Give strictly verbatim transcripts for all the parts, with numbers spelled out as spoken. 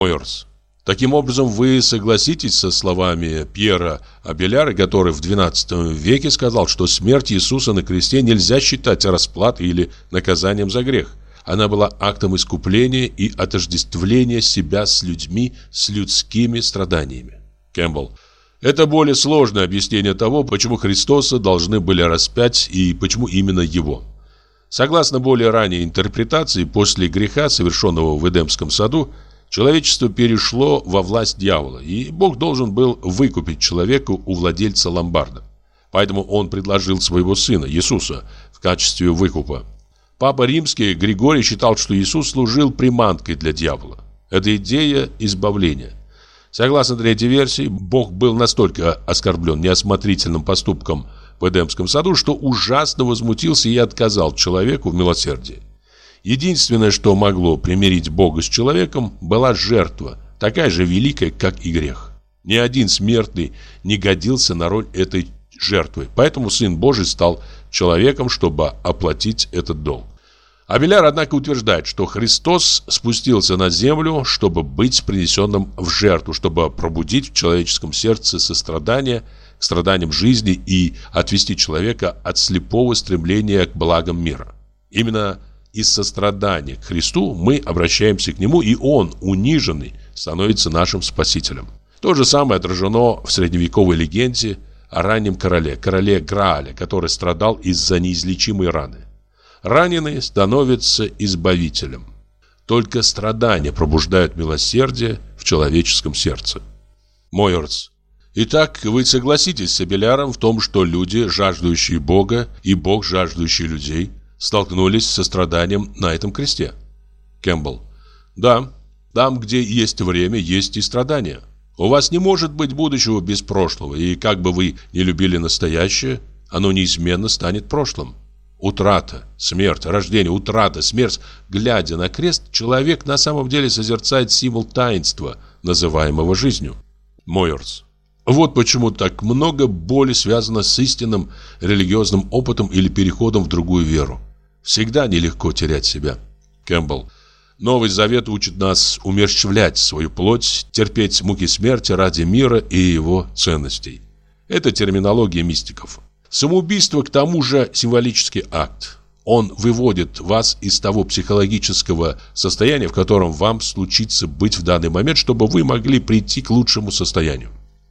Мойерс. Таким образом, вы согласитесь со словами Пьера Абеляра, который в двенадцатом веке сказал, что смерть Иисуса на кресте нельзя считать расплатой или наказанием за грех. Она была актом искупления и отождествления себя с людьми, с людскими страданиями. Кэмпбелл. Это более сложное объяснение того, почему Христоса должны были распять и почему именно Его. Согласно более ранней интерпретации, после греха, совершенного в Эдемском саду, человечество перешло во власть дьявола, и Бог должен был выкупить человека у владельца ломбарда. Поэтому Он предложил своего сына, Иисуса, в качестве выкупа. Папа Римский Григорий считал, что Иисус служил приманкой для дьявола. Это идея избавления. Согласно третьей версии, Бог был настолько оскорблен неосмотрительным поступком в Эдемском саду, что ужасно возмутился и отказал человеку в милосердии. Единственное, что могло примирить Бога с человеком, была жертва, такая же великая, как и грех. Ни один смертный не годился на роль этой жертвы, поэтому Сын Божий стал человеком, чтобы оплатить этот долг. Абеляр, однако, утверждает, что Христос спустился на землю, чтобы быть принесенным в жертву, чтобы пробудить в человеческом сердце сострадание к страданиям жизни и отвести человека от слепого стремления к благам мира. Именно из сострадания к Христу мы обращаемся к Нему, и Он, униженный, становится нашим Спасителем. То же самое отражено в средневековой легенде о раннем короле, короле Грааля, который страдал из-за неизлечимой раны. Раненый становится избавителем. Только страдания пробуждают милосердие в человеческом сердце. Мойерс. Итак, вы согласитесь с Абеляром в том, что люди, жаждущие Бога, и Бог, жаждущий людей, столкнулись со страданием на этом кресте? Кэмпбелл. Да, там, где есть время, есть и страдания. У вас не может быть будущего без прошлого, и как бы вы ни любили настоящее, оно неизменно станет прошлым. Утрата, смерть, рождение, утрата, смерть. Глядя на крест, человек на самом деле созерцает символ таинства, называемого жизнью. Мойерс. Вот почему так много боли связано с истинным религиозным опытом или переходом в другую веру. Всегда нелегко терять себя. Кэмпбелл. Новый Завет учит нас умерщвлять свою плоть, терпеть муки смерти ради мира и его ценностей. Это терминология мистиков. Самоубийство, к тому же, символический акт. Он выводит вас из того психологического состояния, в котором вам случится быть в данный момент, чтобы вы могли прийти к лучшему состоянию.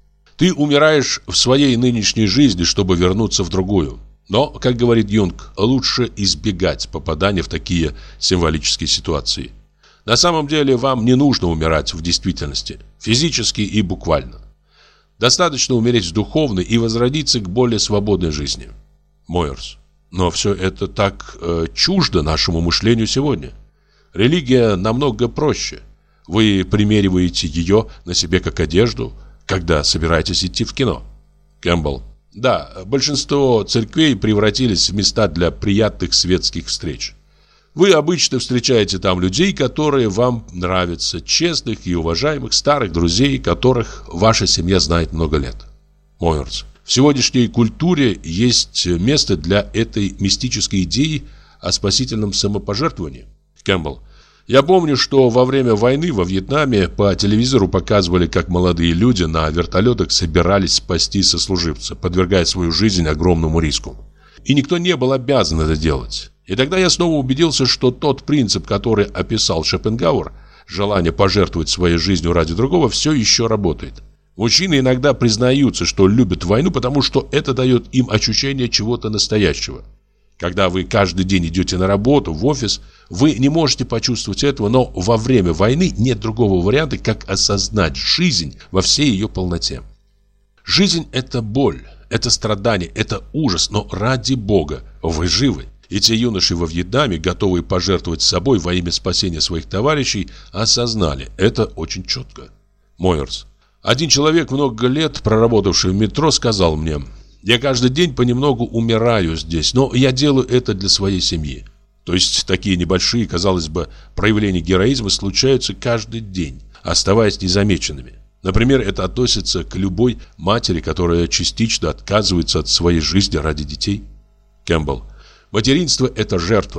Ты умираешь в своей нынешней жизни, чтобы вернуться в другую. Но, как говорит Юнг, лучше избегать попадания в такие символические ситуации. На самом деле вам не нужно умирать в действительности, физически и буквально. Достаточно умереть духовно и возродиться к более свободной жизни. Мойерс. Но все это так э, чуждо нашему мышлению сегодня. Религия намного проще. Вы примериваете ее на себе как одежду, когда собираетесь идти в кино. Кэмпбелл. Да, большинство церквей превратились в места для приятных светских встреч. Вы обычно встречаете там людей, которые вам нравятся, честных и уважаемых старых друзей, которых ваша семья знает много лет. Мойерс. В сегодняшней культуре есть место для этой мистической идеи о спасительном самопожертвовании. Кэмпбелл. Я помню, что во время войны во Вьетнаме по телевизору показывали, как молодые люди на вертолетах собирались спасти сослуживца, подвергая свою жизнь огромному риску. И никто не был обязан это делать. И тогда я снова убедился, что тот принцип, который описал Шопенгауэр, желание пожертвовать своей жизнью ради другого, все еще работает. Мужчины иногда признаются, что любят войну, потому что это дает им ощущение чего-то настоящего. Когда вы каждый день идете на работу, в офис, вы не можете почувствовать этого, но во время войны нет другого варианта, как осознать жизнь во всей ее полноте. Жизнь – это боль, это страдание, это ужас, но ради Бога вы живы. И те юноши во Вьетнаме, готовые пожертвовать собой во имя спасения своих товарищей, осознали это очень четко. Мойерс. Один человек, много лет проработавший в метро, сказал мне: «Я каждый день понемногу умираю здесь, но я делаю это для своей семьи». То есть такие небольшие, казалось бы, проявления героизма случаются каждый день, оставаясь незамеченными. Например, это относится к любой матери, которая частично отказывается от своей жизни ради детей. Кэмпбелл. Материнство – это жертва.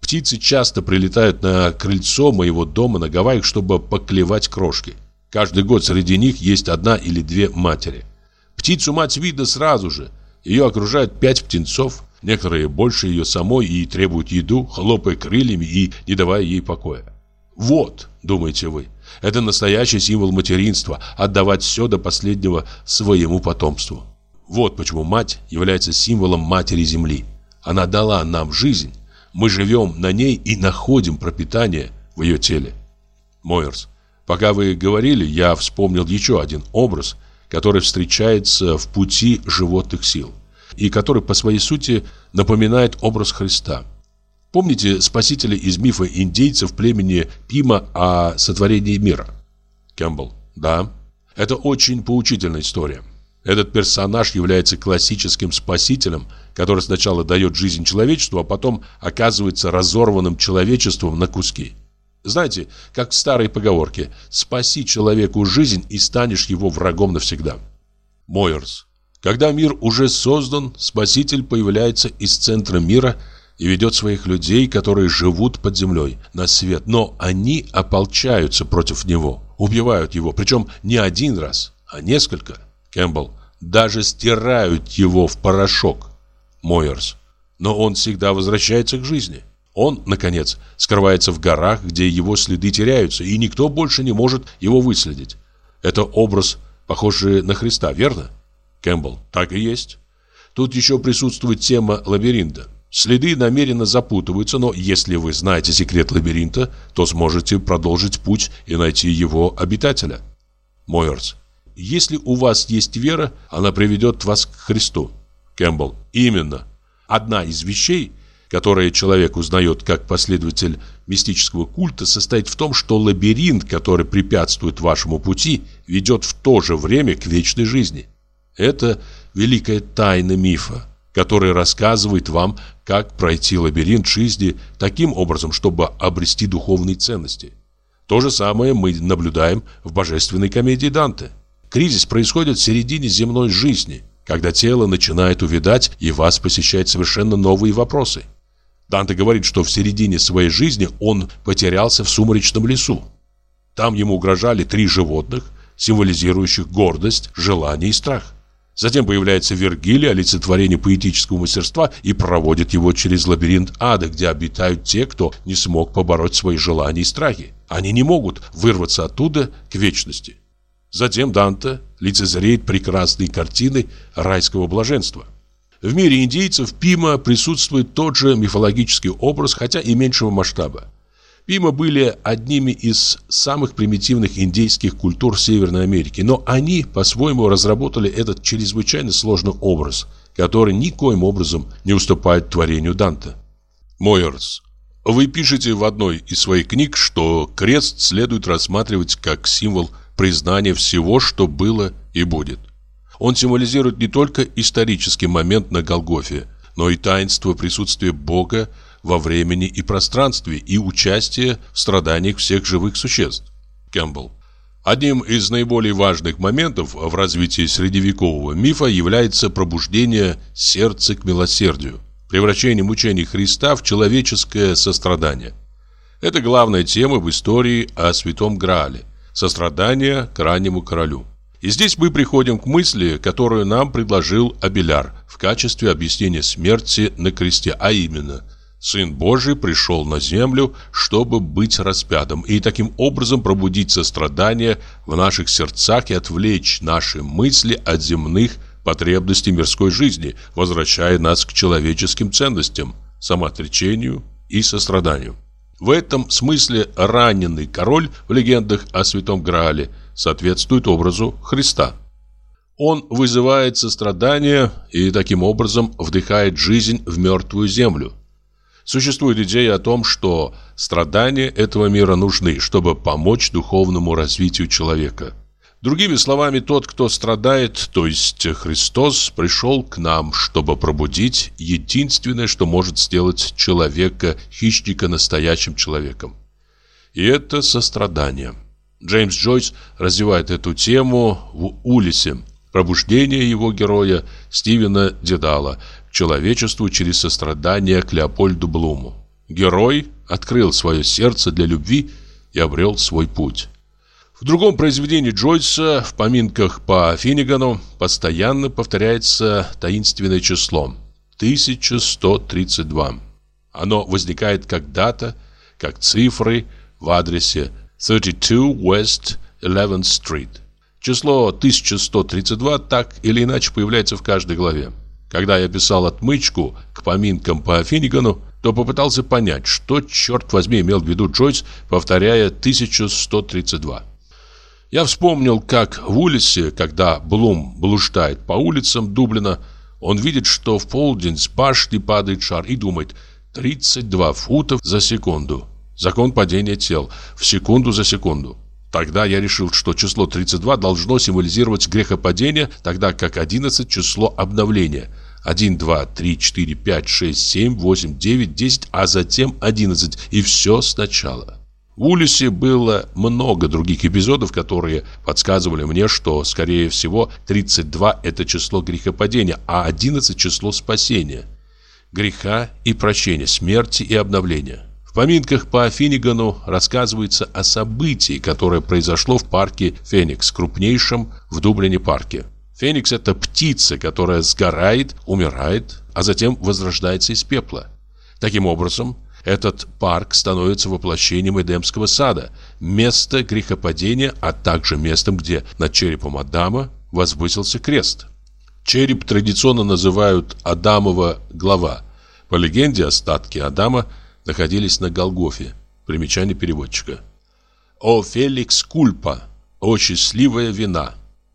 Птицы часто прилетают на крыльцо моего дома на Гавайях, чтобы поклевать крошки. Каждый год среди них есть одна или две матери. Птицу-мать видно сразу же. Ее окружают пять птенцов. Некоторые больше ее самой и требуют еду, хлопая крыльями и не давая ей покоя. Вот, думаете вы, это настоящий символ материнства – отдавать все до последнего своему потомству. Вот почему мать является символом матери Земли. Она дала нам жизнь, мы живем на ней и находим пропитание в ее теле. Мойерс, пока вы говорили, я вспомнил еще один образ, который встречается в пути животных сил и который по своей сути напоминает образ Христа. Помните спасителя из мифа индейцев племени Пима о сотворении мира? Кэмпбелл. Да. Это очень поучительная история. Этот персонаж является классическим спасителем, который сначала дает жизнь человечеству, а потом оказывается разорванным человечеством на куски. Знаете, как в старой поговорке: «Спаси человеку жизнь, и станешь его врагом навсегда». Мойерс. Когда мир уже создан, Спаситель появляется из центра мира и ведет своих людей, которые живут под землей, на свет. Но они ополчаются против него, убивают его, причем не один раз, а несколько. Кэмпбелл. Даже стирают его в порошок. Мойерс. Но он всегда возвращается к жизни. Он, наконец, скрывается в горах, где его следы теряются, и никто больше не может его выследить. Это образ, похожий на Христа, верно? Кэмпбелл. Так и есть. Тут еще присутствует тема лабиринта. Следы намеренно запутываются, но если вы знаете секрет лабиринта, то сможете продолжить путь и найти его обитателя. Мойерс. Если у вас есть вера, она приведет вас к Христу. Кэмпбелл. Именно. Одна из вещей, которые человек узнает как последователь мистического культа, состоит в том, что лабиринт, который препятствует вашему пути, ведет в то же время к вечной жизни. Это великая тайна мифа, который рассказывает вам, как пройти лабиринт жизни таким образом, чтобы обрести духовные ценности. То же самое мы наблюдаем в божественной комедии Данте. Кризис происходит в середине земной жизни, когда тело начинает увядать, и вас посещают совершенно новые вопросы. Данте говорит, что в середине своей жизни он потерялся в сумрачном лесу. Там ему угрожали три животных, символизирующих гордость, желание и страх. Затем появляется Вергилий, олицетворение поэтического мастерства, и проводит его через лабиринт ада, где обитают те, кто не смог побороть свои желания и страхи. Они не могут вырваться оттуда к вечности. Затем Данте лицезреет прекрасные картины райского блаженства. В мире индейцев Пима присутствует тот же мифологический образ, хотя и меньшего масштаба. Пима были одними из самых примитивных индейских культур Северной Америки, но они по-своему разработали этот чрезвычайно сложный образ, который никоим образом не уступает творению Данте. Мойерс. Вы пишете в одной из своих книг, что крест следует рассматривать как символ признания всего, что было и будет. Он символизирует не только исторический момент на Голгофе, но и таинство присутствия Бога во времени и пространстве и участие в страданиях всех живых существ. Кэмпбелл. Одним из наиболее важных моментов в развитии средневекового мифа является пробуждение сердца к милосердию, превращение мучений Христа в человеческое сострадание. Это главная тема в истории о Святом Граале – сострадание к раннему королю. И здесь мы приходим к мысли, которую нам предложил Абеляр в качестве объяснения смерти на кресте, а именно – Сын Божий пришел на землю, чтобы быть распятым, и таким образом пробудить сострадание в наших сердцах и отвлечь наши мысли от земных потребностей мирской жизни, возвращая нас к человеческим ценностям, самоотречению и состраданию. В этом смысле раненый король в легендах о Святом Граале соответствует образу Христа. Он вызывает сострадание и таким образом вдыхает жизнь в мертвую землю. Существует идея о том, что страдания этого мира нужны, чтобы помочь духовному развитию человека. Другими словами, тот, кто страдает, то есть Христос, пришел к нам, чтобы пробудить единственное, что может сделать человека-хищника настоящим человеком. И это сострадание. Джеймс Джойс развивает эту тему в «Улиссе». Пробуждение его героя Стивена Дедала к человечеству через сострадание к Леопольду Блуму. Герой открыл свое сердце для любви и обрел свой путь. В другом произведении Джойса, в поминках по Финнигану, постоянно повторяется таинственное число тысяча сто тридцать два. Оно возникает как дата, как цифры в адресе тридцать два West eleventh Street. Число тысяча сто тридцать два так или иначе появляется в каждой главе. Когда я писал отмычку к поминкам по Финнигану, то попытался понять, что, черт возьми, имел в виду Джойс, повторяя тысяча сто тридцать два. Я вспомнил, как в Улиссе, когда Блум блуждает по улицам Дублина, он видит, что в полдень с башни падает шар и думает: тридцать два фута за секунду. Закон падения тел в секунду за секунду. Тогда я решил, что число тридцать два должно символизировать грехопадение, тогда как одиннадцать – число обновления. один, два, три, четыре, пять, шесть, семь, восемь, девять, десять, а затем одиннадцать. И все сначала. В Улиссе было много других эпизодов, которые подсказывали мне, что, скорее всего, тридцать два – это число грехопадения, а одиннадцать – число спасения. Греха и прощения, смерти и обновления. В поминках по Финнигану рассказывается о событии, которое произошло в парке Феникс, крупнейшем в Дублине парке. Феникс – это птица, которая сгорает, умирает, а затем возрождается из пепла. Таким образом, этот парк становится воплощением Эдемского сада, место грехопадения, а также местом, где над черепом Адама возвысился крест. Череп традиционно называют Адамова голова. По легенде, остатки Адама находились на Голгофе. Примечание переводчика. «О феликс кульпа» – «О счастливая вина».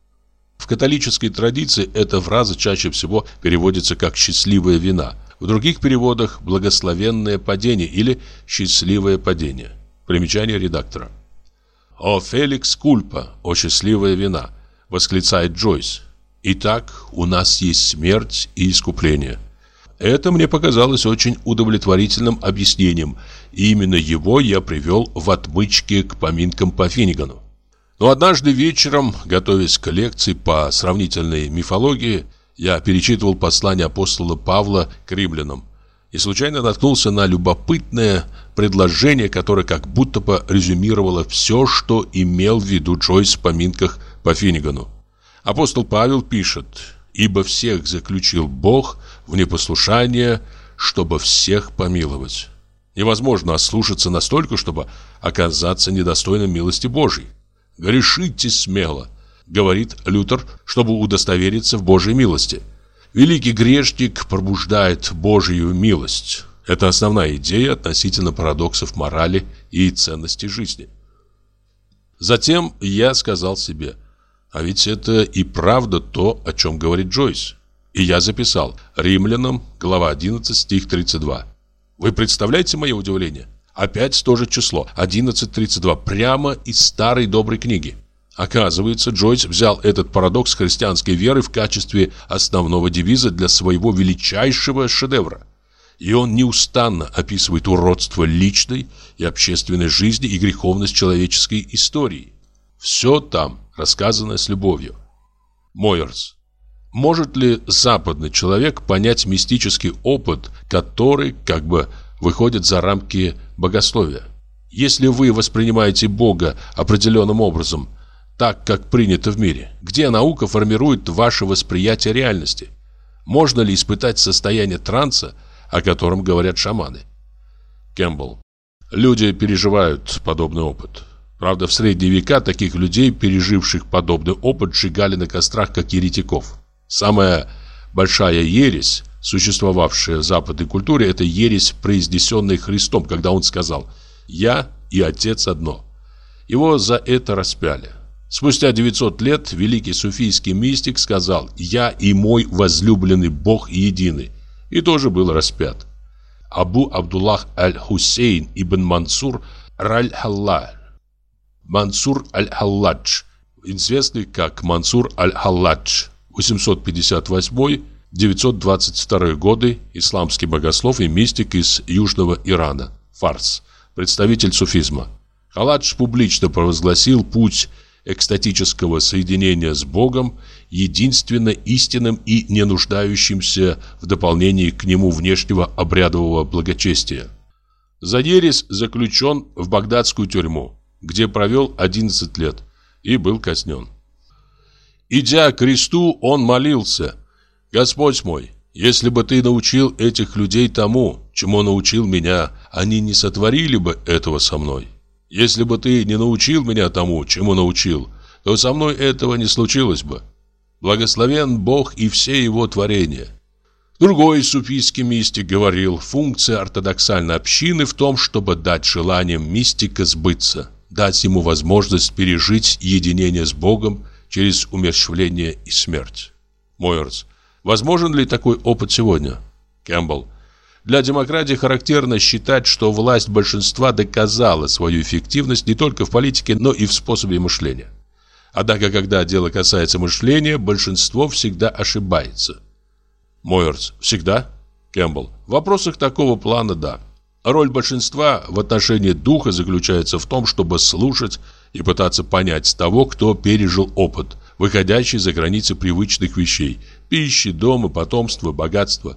В католической традиции эта фраза чаще всего переводится как «счастливая вина». В других переводах «благословенное падение» или «счастливое падение». Примечание редактора. «О феликс кульпа», «О счастливая вина», восклицает Джойс. Итак, у нас есть смерть и искупление. Это мне показалось очень удовлетворительным объяснением, и именно его я привел в отмычке к поминкам по Финнигану. Но однажды вечером, готовясь к лекции по сравнительной мифологии, я перечитывал послание апостола Павла к римлянам и случайно наткнулся на любопытное предложение, которое как будто бы резюмировало все, что имел в виду Джойс в поминках по Финнигану. Апостол Павел пишет: «Ибо всех заключил Бог в непослушание, чтобы всех помиловать». Невозможно ослушаться настолько, чтобы оказаться недостойным милости Божьей. «Грешите смело», говорит Лютер, чтобы удостовериться в Божьей милости. Великий грешник пробуждает Божью милость. Это основная идея относительно парадоксов морали и ценностей жизни. Затем я сказал себе: а ведь это и правда то, о чем говорит Джойс. И я записал: Римлянам, глава одиннадцать, стих тридцать два. Вы представляете мое удивление? Опять то же число, одиннадцать тридцать два, прямо из старой доброй книги. Оказывается, Джойс взял этот парадокс христианской веры в качестве основного девиза для своего величайшего шедевра. И он неустанно описывает уродство личной и общественной жизни и греховность человеческой истории. Все там рассказано с любовью. Мойерс. Может ли западный человек понять мистический опыт, который как бы выходит за рамки богословия? Если вы воспринимаете Бога определенным образом, так, как принято в мире, где наука формирует ваше восприятие реальности? Можно ли испытать состояние транса, о котором говорят шаманы? Кэмпбелл. Люди переживают подобный опыт. Правда, в средние века таких людей, переживших подобный опыт, сжигали на кострах, как еретиков. Самая большая ересь, существовавшая в западной культуре, это ересь, произнесенная Христом, когда он сказал: «Я и Отец одно». Его за это распяли. Спустя девятьсот лет великий суфийский мистик сказал: «Я и мой возлюбленный Бог едины», и тоже был распят. Абу Абдуллах аль-Хусейн ибн Мансур аль-Халладж, Мансур аль-Халладж, известный как Мансур аль-Халладж, восемьсот пятьдесят восьмой — девятьсот двадцать второй годы, исламский богослов и мистик из Южного Ирана, Фарс, представитель суфизма. Халладж публично провозгласил путь экстатического соединения с Богом единственно истинным и не нуждающимся в дополнении к нему внешнего обрядового благочестия. За ересь заключен в багдадскую тюрьму, где провел одиннадцать лет и был казнен. Идя к кресту, он молился: «Господь мой, если бы ты научил этих людей тому, чему научил меня, они не сотворили бы этого со мной. Если бы ты не научил меня тому, чему научил, то со мной этого не случилось бы. Благословен Бог и все его творения». Другой суфийский мистик говорил: функция ортодоксальной общины в том, чтобы дать желаниям мистика сбыться, дать ему возможность пережить единение с Богом через умерщвление и смерть. Мойерс. Возможен ли такой опыт сегодня? Кэмпбелл. Для демократии характерно считать, что власть большинства доказала свою эффективность не только в политике, но и в способе мышления. Однако, когда дело касается мышления, большинство всегда ошибается. Мойерс. Всегда? Кэмпбелл. В вопросах такого плана – да. Роль большинства в отношении духа заключается в том, чтобы слушать и пытаться понять того, кто пережил опыт, выходящий за границы привычных вещей – пищи, дома, потомства, богатства.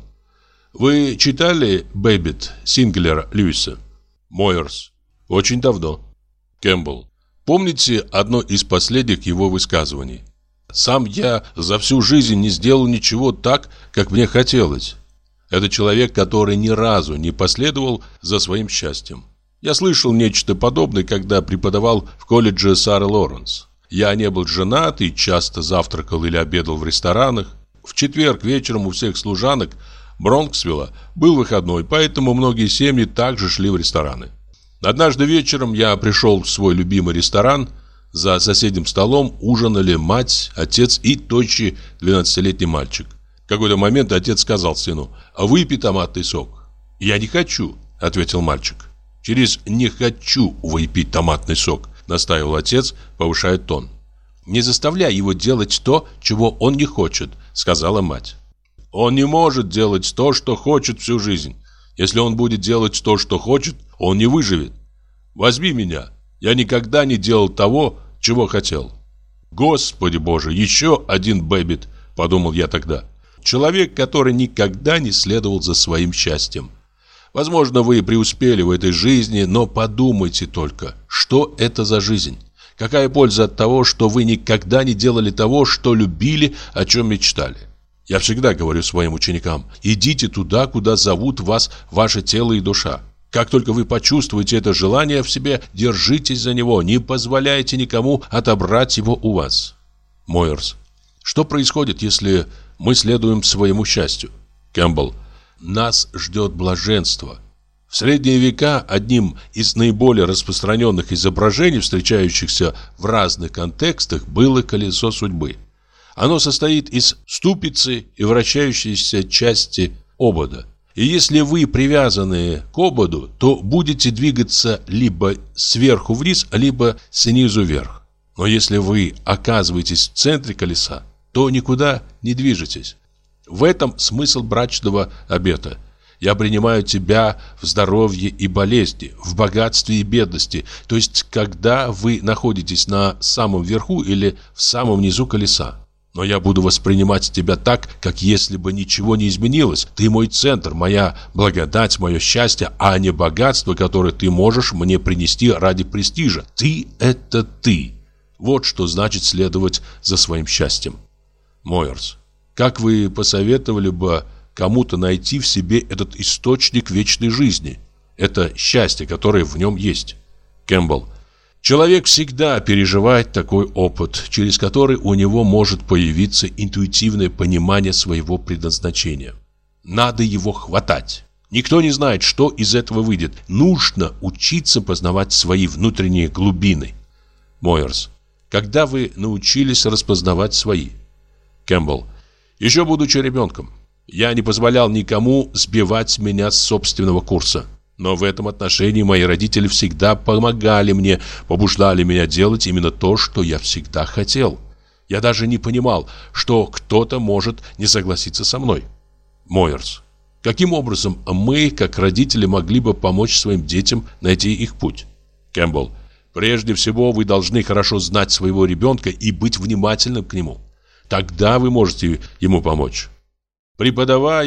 Вы читали «Бэббит» Синглера Льюиса? Мойерс. Очень давно. Кэмпбелл. Помните одно из последних его высказываний? «Сам я за всю жизнь не сделал ничего так, как мне хотелось». Это человек, который ни разу не последовал за своим счастьем. Я слышал нечто подобное, когда преподавал в колледже Сары Лоренс. Я не был женат и часто завтракал или обедал в ресторанах. В четверг вечером у всех служанок Бронксвилла был выходной, поэтому многие семьи также шли в рестораны. Однажды вечером я пришел в свой любимый ресторан. За соседним столом ужинали мать, отец и тощий двенадцатилетний мальчик. В какой-то момент отец сказал сыну: «Выпей томатный сок». «Я не хочу», — ответил мальчик. «Через «не хочу выпить томатный сок», — настаивал отец, повышая тон. «Не заставляй его делать то, чего он не хочет», — сказала мать. «Он не может делать то, что хочет всю жизнь. Если он будет делать то, что хочет, он не выживет. Возьми меня. Я никогда не делал того, чего хотел». «Господи Боже, еще один Бэббит», — подумал я тогда. Человек, который никогда не следовал за своим счастьем. Возможно, вы преуспели в этой жизни, но подумайте только, что это за жизнь? Какая польза от того, что вы никогда не делали того, что любили, о чем мечтали? Я всегда говорю своим ученикам: идите туда, куда зовут вас ваше тело и душа. Как только вы почувствуете это желание в себе, держитесь за него, не позволяйте никому отобрать его у вас. Мойерс. Что происходит, если мы следуем своему счастью? Кэмпбелл. Нас ждет блаженство. В средние века одним из наиболее распространенных изображений, встречающихся в разных контекстах, было колесо судьбы. Оно состоит из ступицы и вращающейся части обода. И если вы привязаны к ободу, то будете двигаться либо сверху вниз, либо снизу вверх. Но если вы оказываетесь в центре колеса, то никуда не движетесь. В этом смысл брачного обета. Я принимаю тебя в здоровье и болезни, в богатстве и бедности. То есть, когда вы находитесь на самом верху или в самом низу колеса. Но я буду воспринимать тебя так, как если бы ничего не изменилось. Ты мой центр, моя благодать, мое счастье, а не богатство, которое ты можешь мне принести ради престижа. Ты – это ты. Вот что значит следовать за своим счастьем. Мойерс. Как вы посоветовали бы кому-то найти в себе этот источник вечной жизни? Это счастье, которое в нем есть. Кэмпбелл. Человек всегда переживает такой опыт, через который у него может появиться интуитивное понимание своего предназначения. Надо его хватать. Никто не знает, что из этого выйдет. Нужно учиться познавать свои внутренние глубины. Мойерс. Когда вы научились распознавать свои? Кэмпбелл. Еще будучи ребенком. Я не позволял никому сбивать меня с собственного курса. Но в этом отношении мои родители всегда помогали мне, побуждали меня делать именно то, что я всегда хотел. Я даже не понимал, что кто-то может не согласиться со мной. Мойерс. Каким образом мы, как родители, могли бы помочь своим детям найти их путь? Кэмпбелл. Прежде всего, вы должны хорошо знать своего ребенка и быть внимательным к нему. Тогда вы можете ему помочь. Преподавая в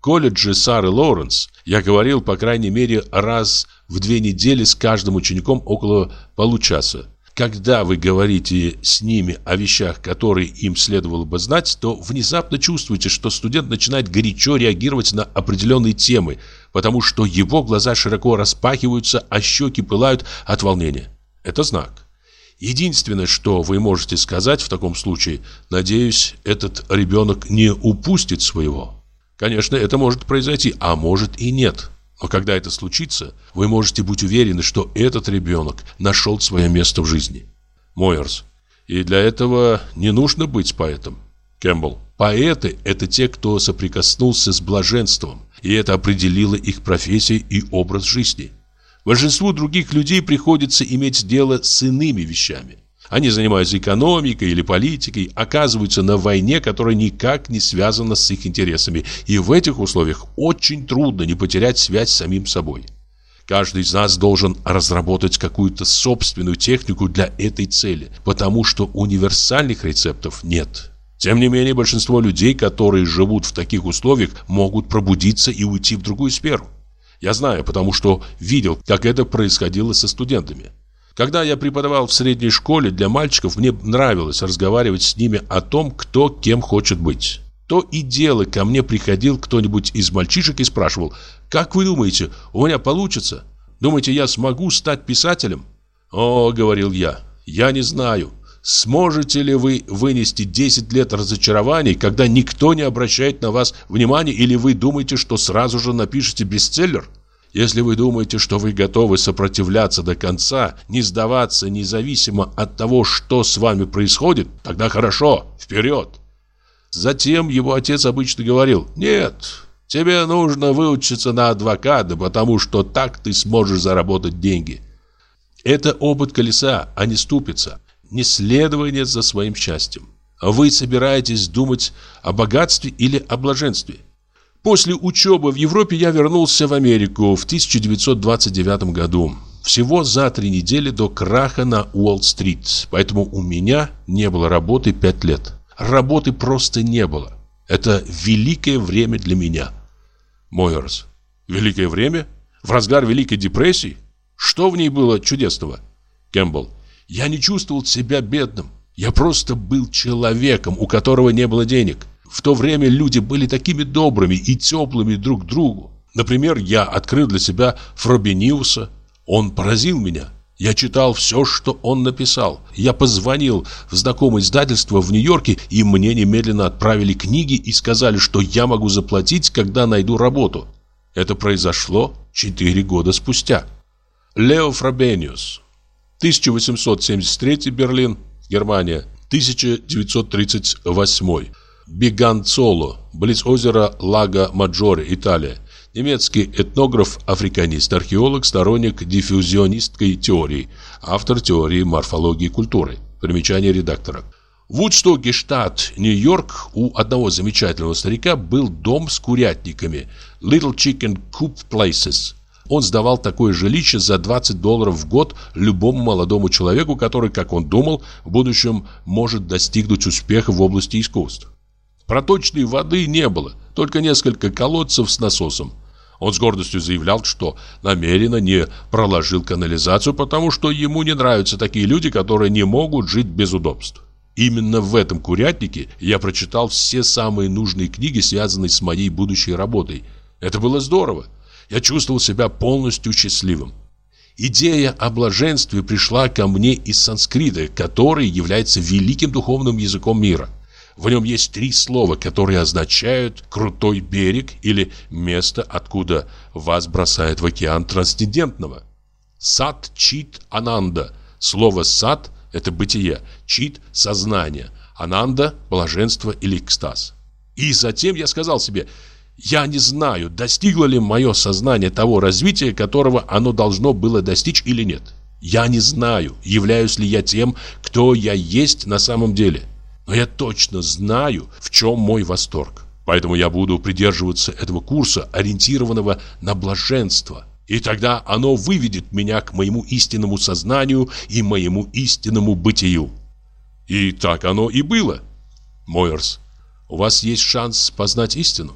колледже Сары Лоуренс я говорил, по крайней мере, раз в две недели с каждым учеником около получаса. Когда вы говорите с ними о вещах, которые им следовало бы знать, то внезапно чувствуете, что студент начинает горячо реагировать на определенные темы, потому что его глаза широко распахиваются, а щеки пылают от волнения. Это знак. Единственное, что вы можете сказать в таком случае, надеюсь, этот ребенок не упустит своего. Конечно, это может произойти, а может и нет. Но когда это случится, вы можете быть уверены, что этот ребенок нашел свое место в жизни. Мойерс. И для этого не нужно быть поэтом. Кэмпбелл. Поэты – это те, кто соприкоснулся с блаженством, и это определило их профессию и образ жизни. Большинству других людей приходится иметь дело с иными вещами. Они занимаются экономикой или политикой, оказываются на войне, которая никак не связана с их интересами, и в этих условиях очень трудно не потерять связь с самим собой. Каждый из нас должен разработать какую-то собственную технику для этой цели, потому что универсальных рецептов нет. Тем не менее, большинство людей, которые живут в таких условиях, могут пробудиться и уйти в другую сферу. Я знаю, потому что видел, как это происходило со студентами. Когда я преподавал в средней школе для мальчиков, мне нравилось разговаривать с ними о том, кто кем хочет быть. То и дело ко мне приходил кто-нибудь из мальчишек и спрашивал: «Как вы думаете, у меня получится? Думаете, я смогу стать писателем?» «О, — говорил я, — я не знаю. Сможете ли вы вынести десять лет разочарований, когда никто не обращает на вас внимания, или вы думаете, что сразу же напишете бестселлер? Если вы думаете, что вы готовы сопротивляться до конца, не сдаваться независимо от того, что с вами происходит, тогда хорошо, вперед!» Затем его отец обычно говорил: «Нет, тебе нужно выучиться на адвоката, потому что так ты сможешь заработать деньги». Это опыт колеса, а не ступица, не следование за своим счастьем. Вы собираетесь думать о богатстве или о блаженстве? После учебы в Европе я вернулся в Америку в тысяча девятьсот двадцать девятом году, всего за три недели до краха на Уолл-стрит, поэтому у меня не было работы пять лет. Работы просто не было. Это великое время для меня. Мойерс. Великое время? В разгар Великой депрессии? Что в ней было чудесного? Кэмпбелл. Я не чувствовал себя бедным. Я просто был человеком, у которого не было денег. В то время люди были такими добрыми и теплыми друг к другу. Например, я открыл для себя Фробениуса. Он поразил меня. Я читал все, что он написал. Я позвонил в знакомое издательство в Нью-Йорке, и мне немедленно отправили книги и сказали, что я могу заплатить, когда найду работу. Это произошло четыре года спустя. Лео Фробениус. тысяча восемьсот семьдесят третий, Берлин, Германия. тысяча девятьсот тридцать восьмой. Биганцоло, близ озера Лаго-Маджоре, Италия. Немецкий этнограф, африканист, археолог, сторонник диффузионистской теории, автор теории морфологии культуры. Примечание редактора. В Вудстоке, штат Нью-Йорк, у одного замечательного старика был дом с курятниками Little Chicken Coop Places. Он сдавал такое жилище за двадцать долларов в год любому молодому человеку, который, как он думал, в будущем может достигнуть успеха в области искусств. Проточной воды не было, только несколько колодцев с насосом. Он с гордостью заявлял, что намеренно не проложил канализацию, потому что ему не нравятся такие люди, которые не могут жить без удобств. Именно в этом курятнике я прочитал все самые нужные книги, связанные с моей будущей работой. Это было здорово. Я чувствовал себя полностью счастливым. Идея о блаженстве пришла ко мне из санскрита, который является великим духовным языком мира. В нем есть три слова, которые означают «крутой берег» или «место, откуда вас бросает в океан трансцендентного». Сат, чит, ананда. Слово «сат» – это бытие, чит – сознание, ананда – блаженство или экстаз. И затем я сказал себе: я не знаю, достигло ли мое сознание того развития, которого оно должно было достичь или нет. Я не знаю, являюсь ли я тем, кто я есть на самом деле. Но я точно знаю, в чем мой восторг. Поэтому я буду придерживаться этого курса, ориентированного на блаженство. И тогда оно выведет меня к моему истинному сознанию и моему истинному бытию. И так оно и было. Мойерс. У вас есть шанс познать истину?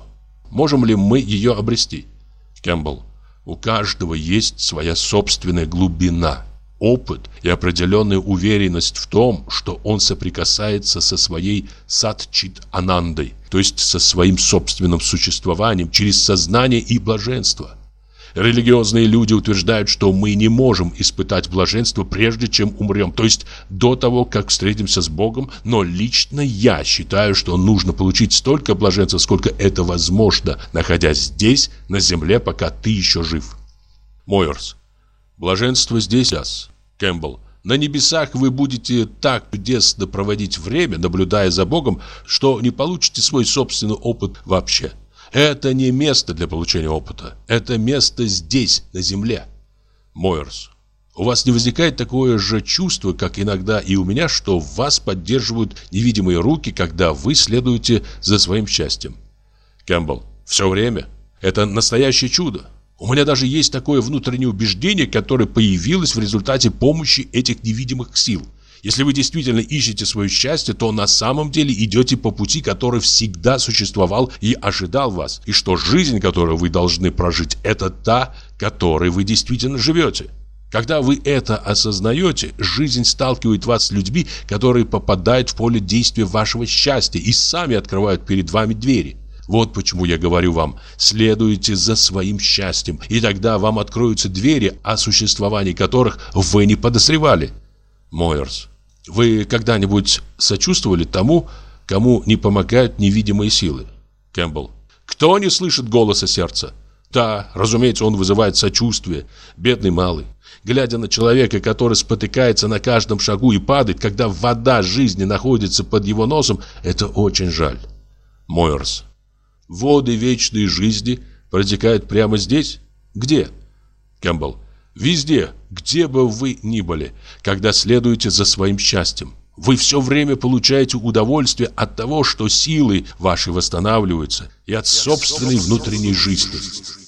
Можем ли мы ее обрести? Кэмпбелл. У каждого есть своя собственная глубина, опыт и определенная уверенность в том, что он соприкасается со своей сат-чит-анандой, то есть со своим собственным существованием через сознание и блаженство. Религиозные люди утверждают, что мы не можем испытать блаженство прежде, чем умрем, то есть до того, как встретимся с Богом, но лично я считаю, что нужно получить столько блаженства, сколько это возможно, находясь здесь, на земле, пока ты еще жив. Мойерс. Блаженство здесь сейчас. Кэмпбелл. На небесах вы будете так чудесно проводить время, наблюдая за Богом, что не получите свой собственный опыт вообще. Это не место для получения опыта. Это место здесь, на земле. Мойерс. У вас не возникает такое же чувство, как иногда и у меня, что вас поддерживают невидимые руки, когда вы следуете за своим счастьем? Кэмпбелл. Все время. Это настоящее чудо. У меня даже есть такое внутреннее убеждение, которое появилось в результате помощи этих невидимых сил. Если вы действительно ищете свое счастье, то на самом деле идете по пути, который всегда существовал и ожидал вас, и что жизнь, которую вы должны прожить, это та, которой вы действительно живете. Когда вы это осознаете, жизнь сталкивает вас с людьми, которые попадают в поле действия вашего счастья и сами открывают перед вами двери. Вот почему я говорю вам, следуйте за своим счастьем, и тогда вам откроются двери, о существовании которых вы не подозревали. Мойерс. Вы когда-нибудь сочувствовали тому, кому не помогают невидимые силы? Кэмпбелл. Кто не слышит голоса сердца? Да, разумеется, он вызывает сочувствие. Бедный малый. Глядя на человека, который спотыкается на каждом шагу и падает, когда вода жизни находится под его носом, это очень жаль. Мойерс. Воды вечной жизни протекают прямо здесь? Где? Кэмпбелл. Везде, где бы вы ни были, когда следуете за своим счастьем. Вы все время получаете удовольствие от того, что силы ваши восстанавливаются, и от собственной внутренней жизни.